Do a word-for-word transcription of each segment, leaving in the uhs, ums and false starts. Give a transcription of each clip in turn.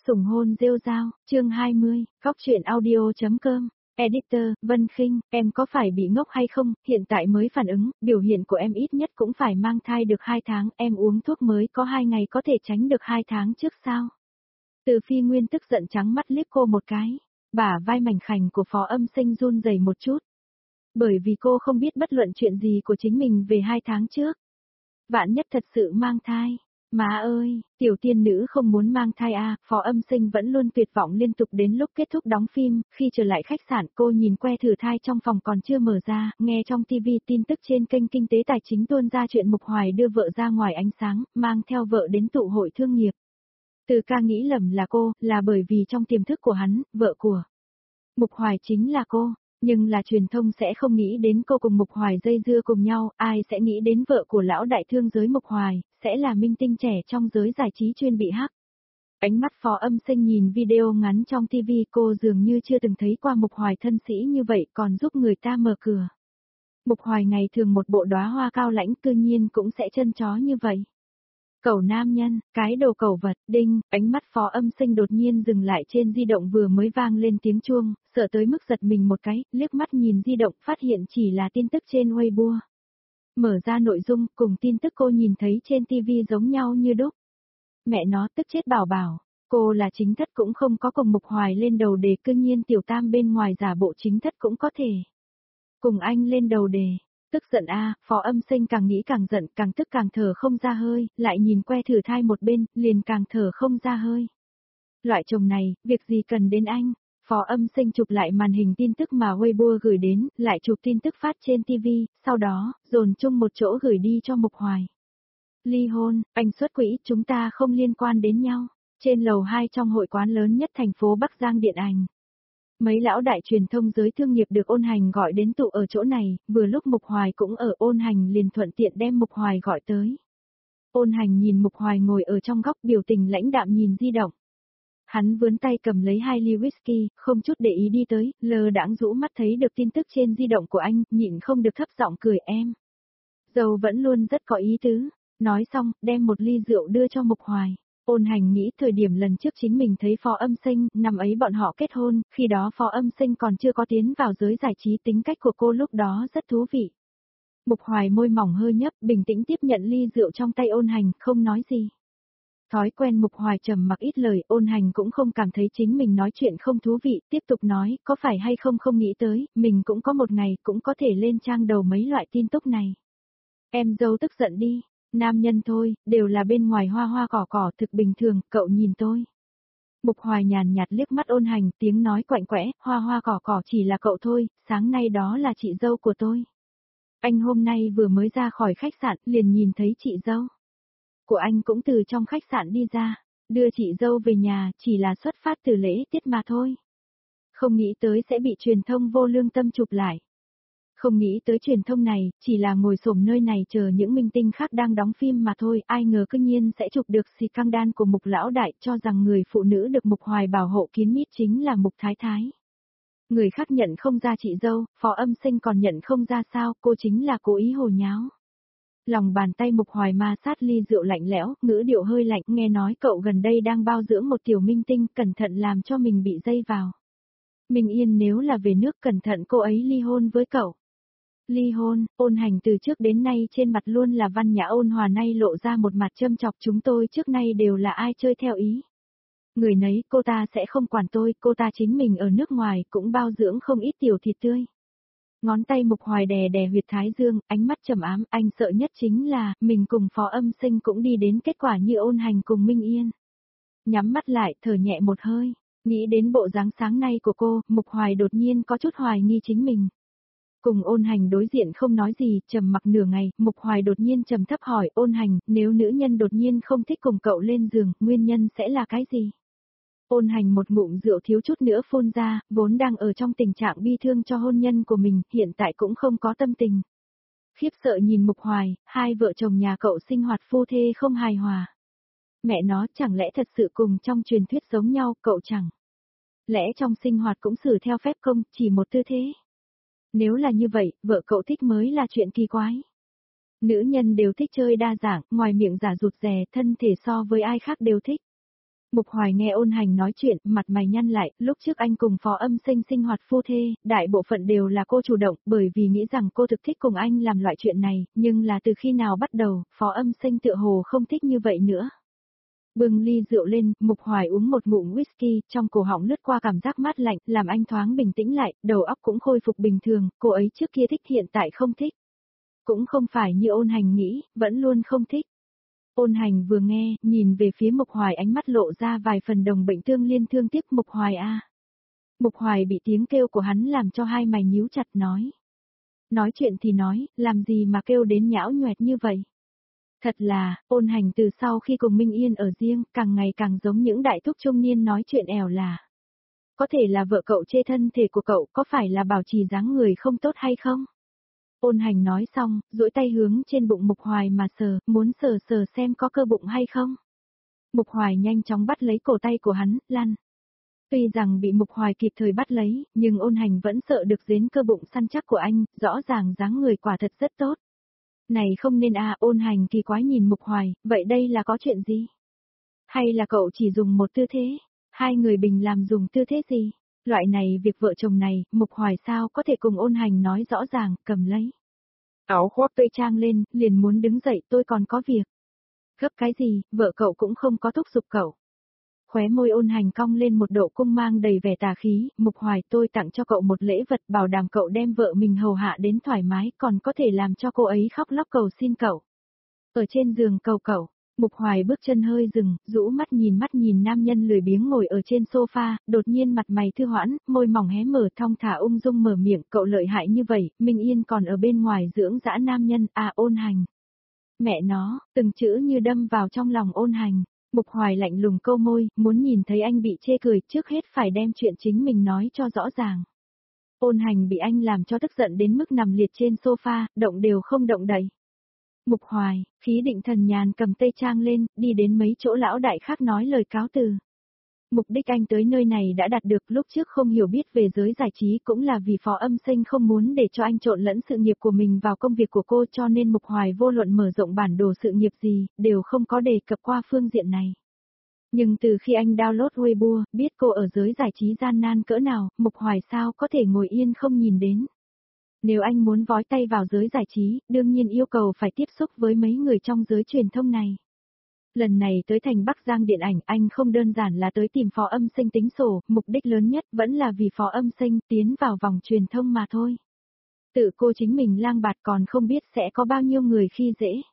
Sủng hôn rêu rao, chương hai mươi, góc truyện audio.com, Editor, Vân Khinh, em có phải bị ngốc hay không, hiện tại mới phản ứng, biểu hiện của em ít nhất cũng phải mang thai được hai tháng, em uống thuốc mới có hai ngày có thể tránh được hai tháng trước sao? Từ Phi Nguyên tức giận trắng mắt liếc cô một cái, bả vai mảnh khảnh của Phó Âm Sinh run rẩy một chút. Bởi vì cô không biết bất luận chuyện gì của chính mình về hai tháng trước. Vạn nhất thật sự mang thai. Má ơi, tiểu tiên nữ không muốn mang thai à, Phó Âm Sinh vẫn luôn tuyệt vọng liên tục đến lúc kết thúc đóng phim, khi trở lại khách sạn cô nhìn que thử thai trong phòng còn chưa mở ra, nghe trong ti vi tin tức trên kênh kinh tế tài chính tuôn ra chuyện Mục Hoài đưa vợ ra ngoài ánh sáng, mang theo vợ đến tụ hội thương nghiệp. Từ ca nghĩ lầm là cô, là bởi vì trong tiềm thức của hắn, vợ của Mục Hoài chính là cô. Nhưng là truyền thông sẽ không nghĩ đến cô cùng Mục Hoài dây dưa cùng nhau, ai sẽ nghĩ đến vợ của lão đại thương giới Mục Hoài, sẽ là minh tinh trẻ trong giới giải trí chuyên bị hắc. Ánh mắt Phó Âm Sinh nhìn video ngắn trong ti vi, cô dường như chưa từng thấy qua Mục Hoài thân sĩ như vậy còn giúp người ta mở cửa. Mục Hoài ngày thường một bộ đóa hoa cao lãnh cư nhiên cũng sẽ chân chó như vậy. Cẩu nam nhân, cái đồ cẩu vật, đinh, ánh mắt Phó Âm Sinh đột nhiên dừng lại trên di động vừa mới vang lên tiếng chuông, sợ tới mức giật mình một cái, liếc mắt nhìn di động phát hiện chỉ là tin tức trên Weibo. Mở ra nội dung, cùng tin tức cô nhìn thấy trên ti vi giống nhau như đúc. Mẹ nó tức chết bảo bảo, cô là chính thất cũng không có cùng Mục Hoài lên đầu đề, cư nhiên tiểu tam bên ngoài giả bộ chính thất cũng có thể. Cùng anh lên đầu đề. Tức giận a, à, Phó Âm Sinh càng nghĩ càng giận, càng tức càng thở không ra hơi, lại nhìn que thử thai một bên, liền càng thở không ra hơi. Loại chồng này, việc gì cần đến anh? Phó Âm Sinh chụp lại màn hình tin tức mà Weibo gửi đến, lại chụp tin tức phát trên ti vi, sau đó, dồn chung một chỗ gửi đi cho Mục Hoài. Ly hôn, anh xuất quỹ, chúng ta không liên quan đến nhau. Trên lầu hai trong hội quán lớn nhất thành phố Bắc Giang Điện Ảnh. Mấy lão đại truyền thông giới thương nghiệp được Ôn Hành gọi đến tụ ở chỗ này, vừa lúc Mục Hoài cũng ở, Ôn Hành liền thuận tiện đem Mục Hoài gọi tới. Ôn Hành nhìn Mục Hoài ngồi ở trong góc biểu tình lãnh đạm nhìn di động. Hắn vướn tay cầm lấy hai ly whisky, không chút để ý đi tới, lờ đãng rũ mắt thấy được tin tức trên di động của anh, nhịn không được thấp giọng cười em. Dâu vẫn luôn rất có ý tứ, nói xong, đem một ly rượu đưa cho Mục Hoài. Ôn Hành nghĩ thời điểm lần trước chính mình thấy Phó Âm Sinh, năm ấy bọn họ kết hôn, khi đó Phó Âm Sinh còn chưa có tiến vào giới giải trí, tính cách của cô lúc đó rất thú vị. Mục Hoài môi mỏng hơi nhấp, bình tĩnh tiếp nhận ly rượu trong tay Ôn Hành, không nói gì. Thói quen Mục Hoài trầm mặc ít lời, Ôn Hành cũng không cảm thấy chính mình nói chuyện không thú vị, tiếp tục nói, có phải hay không không nghĩ tới, mình cũng có một ngày cũng có thể lên trang đầu mấy loại tin tức này. Em dâu tức giận đi. Nam nhân thôi, đều là bên ngoài hoa hoa cỏ cỏ thực bình thường, cậu nhìn tôi. Mục Hoài nhàn nhạt liếc mắt Ôn Hành, tiếng nói quạnh quẽ, hoa hoa cỏ cỏ chỉ là cậu thôi, sáng nay đó là chị dâu của tôi. Anh hôm nay vừa mới ra khỏi khách sạn, liền nhìn thấy chị dâu của anh cũng từ trong khách sạn đi ra, đưa chị dâu về nhà, chỉ là xuất phát từ lễ tiết mà thôi. Không nghĩ tới sẽ bị truyền thông vô lương tâm chụp lại. Không nghĩ tới truyền thông này, chỉ là ngồi xổm nơi này chờ những minh tinh khác đang đóng phim mà thôi, ai ngờ cư nhiên sẽ chụp được xì căng đan của Mục lão đại, cho rằng người phụ nữ được Mục Hoài bảo hộ kín mít chính là Mục Thái Thái. Người khác nhận không ra chị dâu, Phó Âm Sinh còn nhận không ra sao, cô chính là cố ý hồ nháo. Lòng bàn tay Mục Hoài ma sát ly rượu lạnh lẽo, ngữ điệu hơi lạnh, nghe nói cậu gần đây đang bao dưỡng một tiểu minh tinh, cẩn thận làm cho mình bị dây vào. Minh Yên nếu là về nước cẩn thận cô ấy ly hôn với cậu. Ly hôn, Ôn Hành từ trước đến nay trên mặt luôn là văn nhã ôn hòa, nay lộ ra một mặt châm chọc, chúng tôi trước nay đều là ai chơi theo ý. Người nấy, cô ta sẽ không quản tôi, cô ta chính mình ở nước ngoài cũng bao dưỡng không ít tiểu thịt tươi. Ngón tay Mục Hoài đè đè huyệt thái dương, ánh mắt trầm ám, anh sợ nhất chính là, mình cùng Phó Âm Sinh cũng đi đến kết quả như Ôn Hành cùng Minh Yên. Nhắm mắt lại, thở nhẹ một hơi, nghĩ đến bộ dáng sáng nay của cô, Mục Hoài đột nhiên có chút hoài nghi chính mình. Cùng Ôn Hành đối diện không nói gì, trầm mặc nửa ngày, Mục Hoài đột nhiên trầm thấp hỏi, Ôn Hành, nếu nữ nhân đột nhiên không thích cùng cậu lên giường, nguyên nhân sẽ là cái gì? Ôn Hành một ngụm rượu thiếu chút nữa phun ra, vốn đang ở trong tình trạng bi thương cho hôn nhân của mình, hiện tại cũng không có tâm tình. Khiếp sợ nhìn Mục Hoài, hai vợ chồng nhà cậu sinh hoạt phu thê không hài hòa. Mẹ nó chẳng lẽ thật sự cùng trong truyền thuyết giống nhau, cậu chẳng lẽ trong sinh hoạt cũng xử theo phép công, chỉ một tư thế? Nếu là như vậy, vợ cậu thích mới là chuyện kỳ quái. Nữ nhân đều thích chơi đa dạng, ngoài miệng giả rụt rè, thân thể so với ai khác đều thích. Mục Hoài nghe Ôn Hành nói chuyện, mặt mày nhăn lại, lúc trước anh cùng Phó Âm Sinh sinh hoạt phu thê, đại bộ phận đều là cô chủ động, bởi vì nghĩ rằng cô thực thích cùng anh làm loại chuyện này, nhưng là từ khi nào bắt đầu, Phó Âm Sinh tựa hồ không thích như vậy nữa. Bưng ly rượu lên, Mục Hoài uống một ngụm whisky, trong cổ họng lướt qua cảm giác mát lạnh, làm anh thoáng bình tĩnh lại, đầu óc cũng khôi phục bình thường, cô ấy trước kia thích hiện tại không thích. Cũng không phải như Ôn Hành nghĩ, vẫn luôn không thích. Ôn Hành vừa nghe, nhìn về phía Mục Hoài ánh mắt lộ ra vài phần đồng bệnh tương liên thương tiếc Mục Hoài a. À. Mục Hoài bị tiếng kêu của hắn làm cho hai mày nhíu chặt nói. Nói chuyện thì nói, làm gì mà kêu đến nhão nhoẹt như vậy. Thật là, Ôn Hành từ sau khi cùng Minh Yên ở riêng, càng ngày càng giống những đại thúc trung niên nói chuyện ẻo là. Có thể là vợ cậu chê thân thể của cậu, có phải là bảo trì dáng người không tốt hay không? Ôn Hành nói xong, duỗi tay hướng trên bụng Mục Hoài mà sờ, muốn sờ sờ xem có cơ bụng hay không. Mục Hoài nhanh chóng bắt lấy cổ tay của hắn, lăn. Tuy rằng bị Mục Hoài kịp thời bắt lấy, nhưng Ôn Hành vẫn sợ được dến cơ bụng săn chắc của anh, rõ ràng dáng người quả thật rất tốt. Này không nên à, Ôn Hành kỳ quái nhìn Mục Hoài, vậy đây là có chuyện gì? Hay là cậu chỉ dùng một tư thế? Hai người bình làm dùng tư thế gì? Loại này việc vợ chồng này, Mục Hoài sao có thể cùng Ôn Hành nói rõ ràng, cầm lấy. Áo khoác tây trang lên, liền muốn đứng dậy, tôi còn có việc. Gấp cái gì, vợ cậu cũng không có thúc giục cậu. Khóe môi Ôn Hành cong lên một độ cung mang đầy vẻ tà khí, Mục Hoài tôi tặng cho cậu một lễ vật bảo đảm cậu đem vợ mình hầu hạ đến thoải mái, còn có thể làm cho cô ấy khóc lóc cầu xin cậu. Ở trên giường cầu cậu. Mục Hoài bước chân hơi dừng, rũ mắt nhìn mắt nhìn nam nhân lười biếng ngồi ở trên sofa, đột nhiên mặt mày thư hoãn, môi mỏng hé mở thong thả ung dung mở miệng, cậu lợi hại như vậy, Minh Yên còn ở bên ngoài dưỡng dã nam nhân, à Ôn Hành. Mẹ nó, từng chữ như đâm vào trong lòng Ôn Hành, Mục Hoài lạnh lùng câu môi, muốn nhìn thấy anh bị chê cười, trước hết phải đem chuyện chính mình nói cho rõ ràng. Ôn Hành bị anh làm cho tức giận đến mức nằm liệt trên sofa, động đều không động đậy. Mục Hoài, khí định thần nhàn cầm tây trang lên, đi đến mấy chỗ lão đại khác nói lời cáo từ. Mục đích anh tới nơi này đã đạt được, lúc trước không hiểu biết về giới giải trí cũng là vì Phó Âm Sinh không muốn để cho anh trộn lẫn sự nghiệp của mình vào công việc của cô, cho nên Mục Hoài vô luận mở rộng bản đồ sự nghiệp gì, đều không có đề cập qua phương diện này. Nhưng từ khi anh download Weibo, biết cô ở giới giải trí gian nan cỡ nào, Mục Hoài sao có thể ngồi yên không nhìn đến. Nếu anh muốn vói tay vào giới giải trí, đương nhiên yêu cầu phải tiếp xúc với mấy người trong giới truyền thông này. Lần này tới thành Bắc Giang điện ảnh, anh không đơn giản là tới tìm Phó Âm Sinh tính sổ, mục đích lớn nhất vẫn là vì Phó Âm Sinh tiến vào vòng truyền thông mà thôi. Tự cô chính mình lang bạt còn không biết sẽ có bao nhiêu người khi dễ.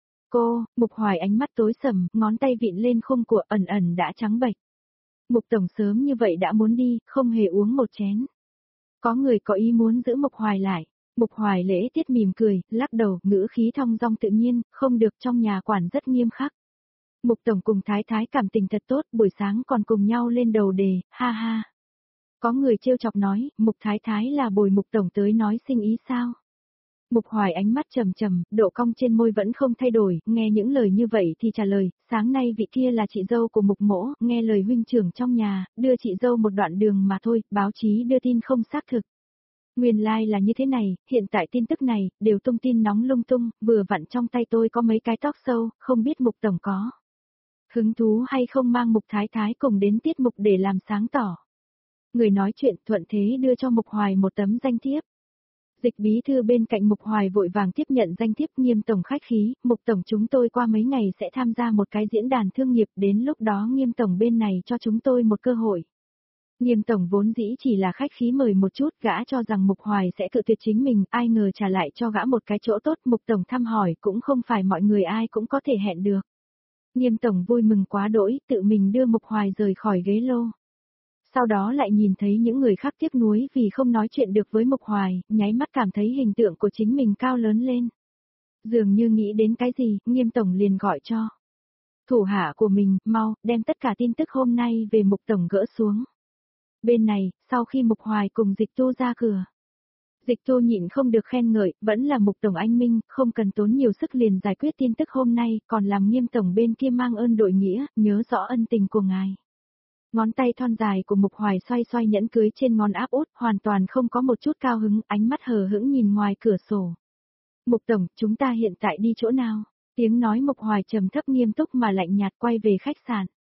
Cô, Mục Hoài ánh mắt tối sầm, ngón tay vịn lên khung của ẩn ẩn đã trắng bệch. Mục Tổng sớm như vậy đã muốn đi, không hề uống một chén. Có người có ý muốn giữ Mục Hoài lại. Mục Hoài lễ tiết mỉm cười, lắc đầu, ngữ khí thong dong tự nhiên, không được, trong nhà quản rất nghiêm khắc. Mục Tổng cùng Thái Thái cảm tình thật tốt, buổi sáng còn cùng nhau lên đầu đề, ha ha. Có người trêu chọc nói, Mục Thái Thái là bồi Mục Tổng tới nói sinh ý sao? Mục Hoài ánh mắt trầm trầm, độ cong trên môi vẫn không thay đổi, nghe những lời như vậy thì trả lời, sáng nay vị kia là chị dâu của Mục Mỗ, nghe lời huynh trưởng trong nhà, đưa chị dâu một đoạn đường mà thôi, báo chí đưa tin không xác thực. Nguyên lai like là như thế này, hiện tại tin tức này, đều tung tin nóng lung tung, vừa vặn trong tay tôi có mấy cái talk show, không biết Mục Tổng có hứng thú hay không mang Mục Thái Thái cùng đến tiết mục để làm sáng tỏ. Người nói chuyện thuận thế đưa cho Mục Hoài một tấm danh thiếp. Dịch bí thư bên cạnh Mục Hoài vội vàng tiếp nhận danh thiếp, Nghiêm Tổng khách khí, Mục Tổng chúng tôi qua mấy ngày sẽ tham gia một cái diễn đàn thương nghiệp, đến lúc đó Nghiêm Tổng bên này cho chúng tôi một cơ hội. Nghiêm Tổng vốn dĩ chỉ là khách khí mời một chút, gã cho rằng Mục Hoài sẽ cự tuyệt chính mình, ai ngờ trả lại cho gã một cái chỗ tốt, Mục Tổng thăm hỏi cũng không phải mọi người ai cũng có thể hẹn được. Nghiêm Tổng vui mừng quá đỗi, tự mình đưa Mục Hoài rời khỏi ghế lô. Sau đó lại nhìn thấy những người khác tiếc nuối vì không nói chuyện được với Mục Hoài, nháy mắt cảm thấy hình tượng của chính mình cao lớn lên. Dường như nghĩ đến cái gì, Nghiêm Tổng liền gọi cho thủ hạ của mình, mau, đem tất cả tin tức hôm nay về Mục Tổng gỡ xuống. Bên này, sau khi Mục Hoài cùng Dịch Tu ra cửa, Dịch Tu nhịn không được khen ngợi, vẫn là Mục Tổng anh minh, không cần tốn nhiều sức liền giải quyết tin tức hôm nay, còn làm Nghiêm Tổng bên kia mang ơn đội nghĩa, nhớ rõ ân tình của ngài. Ngón tay thon dài của Mục Hoài xoay xoay nhẫn cưới trên ngón áp út, hoàn toàn không có một chút cao hứng, ánh mắt hờ hững nhìn ngoài cửa sổ. Mục Tổng, chúng ta hiện tại đi chỗ nào? Tiếng nói Mục Hoài trầm thấp nghiêm túc mà lạnh nhạt, quay về khách sạn.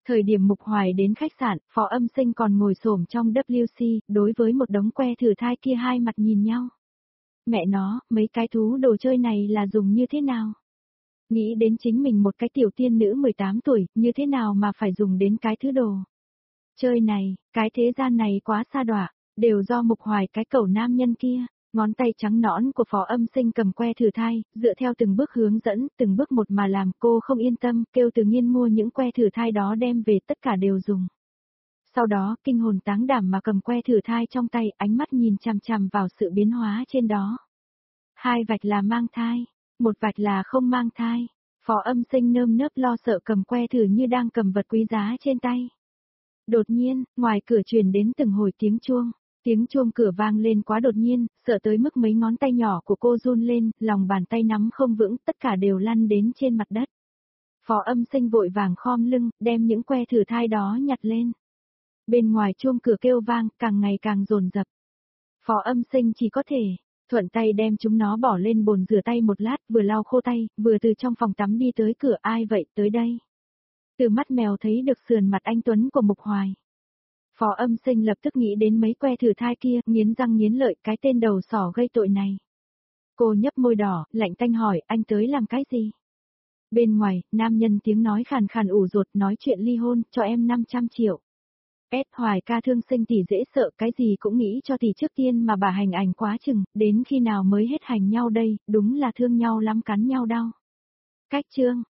Thời điểm Mục Hoài đến khách sạn, Phó Âm Sinh còn ngồi xổm trong W C, đối với một đống que thử thai kia hai mặt nhìn nhau. Mẹ nó, mấy cái thú đồ chơi này là dùng như thế nào? Nghĩ đến chính mình một cái tiểu tiên nữ mười tám tuổi, như thế nào mà phải dùng đến cái thứ đồ. Chơi này, cái thế gian này quá xa đọa, đều do Mục Hoài cái cẩu nam nhân kia. Ngón tay trắng nõn của Phó Âm Sinh cầm que thử thai, dựa theo từng bước hướng dẫn, từng bước một mà làm, cô không yên tâm, kêu Từ Nghiên mua những que thử thai đó đem về tất cả đều dùng. Sau đó, kinh hồn táng đảm mà cầm que thử thai trong tay, ánh mắt nhìn chằm chằm vào sự biến hóa trên đó. Hai vạch là mang thai, một vạch là không mang thai. Phó Âm Sinh nơm nớp lo sợ cầm que thử như đang cầm vật quý giá trên tay. Đột nhiên, ngoài cửa truyền đến từng hồi tiếng chuông. Tiếng chuông cửa vang lên quá đột nhiên, sợ tới mức mấy ngón tay nhỏ của cô run lên, lòng bàn tay nắm không vững, tất cả đều lăn đến trên mặt đất. Phó Âm Sinh vội vàng khom lưng, đem những que thử thai đó nhặt lên. Bên ngoài chuông cửa kêu vang, càng ngày càng dồn dập. Phó Âm Sinh chỉ có thể thuận tay đem chúng nó bỏ lên bồn rửa tay một lát, vừa lau khô tay, vừa từ trong phòng tắm đi tới cửa. Ai vậy tới đây? Từ mắt mèo thấy được sườn mặt anh tuấn của Mục Hoài. Phó Âm Sinh lập tức nghĩ đến mấy que thử thai kia, nghiến răng nghiến lợi, cái tên đầu sỏ gây tội này. Cô nhấp môi đỏ, lạnh tanh hỏi, anh tới làm cái gì? Bên ngoài, nam nhân tiếng nói khàn khàn ủ rột, nói chuyện ly hôn, cho em năm trăm triệu. Ed Hoài ca thương sinh tỷ dễ sợ, cái gì cũng nghĩ cho tỷ trước tiên mà bà hành ảnh quá chừng, đến khi nào mới hết hành nhau đây, đúng là thương nhau lắm cắn nhau đau. Cách chương.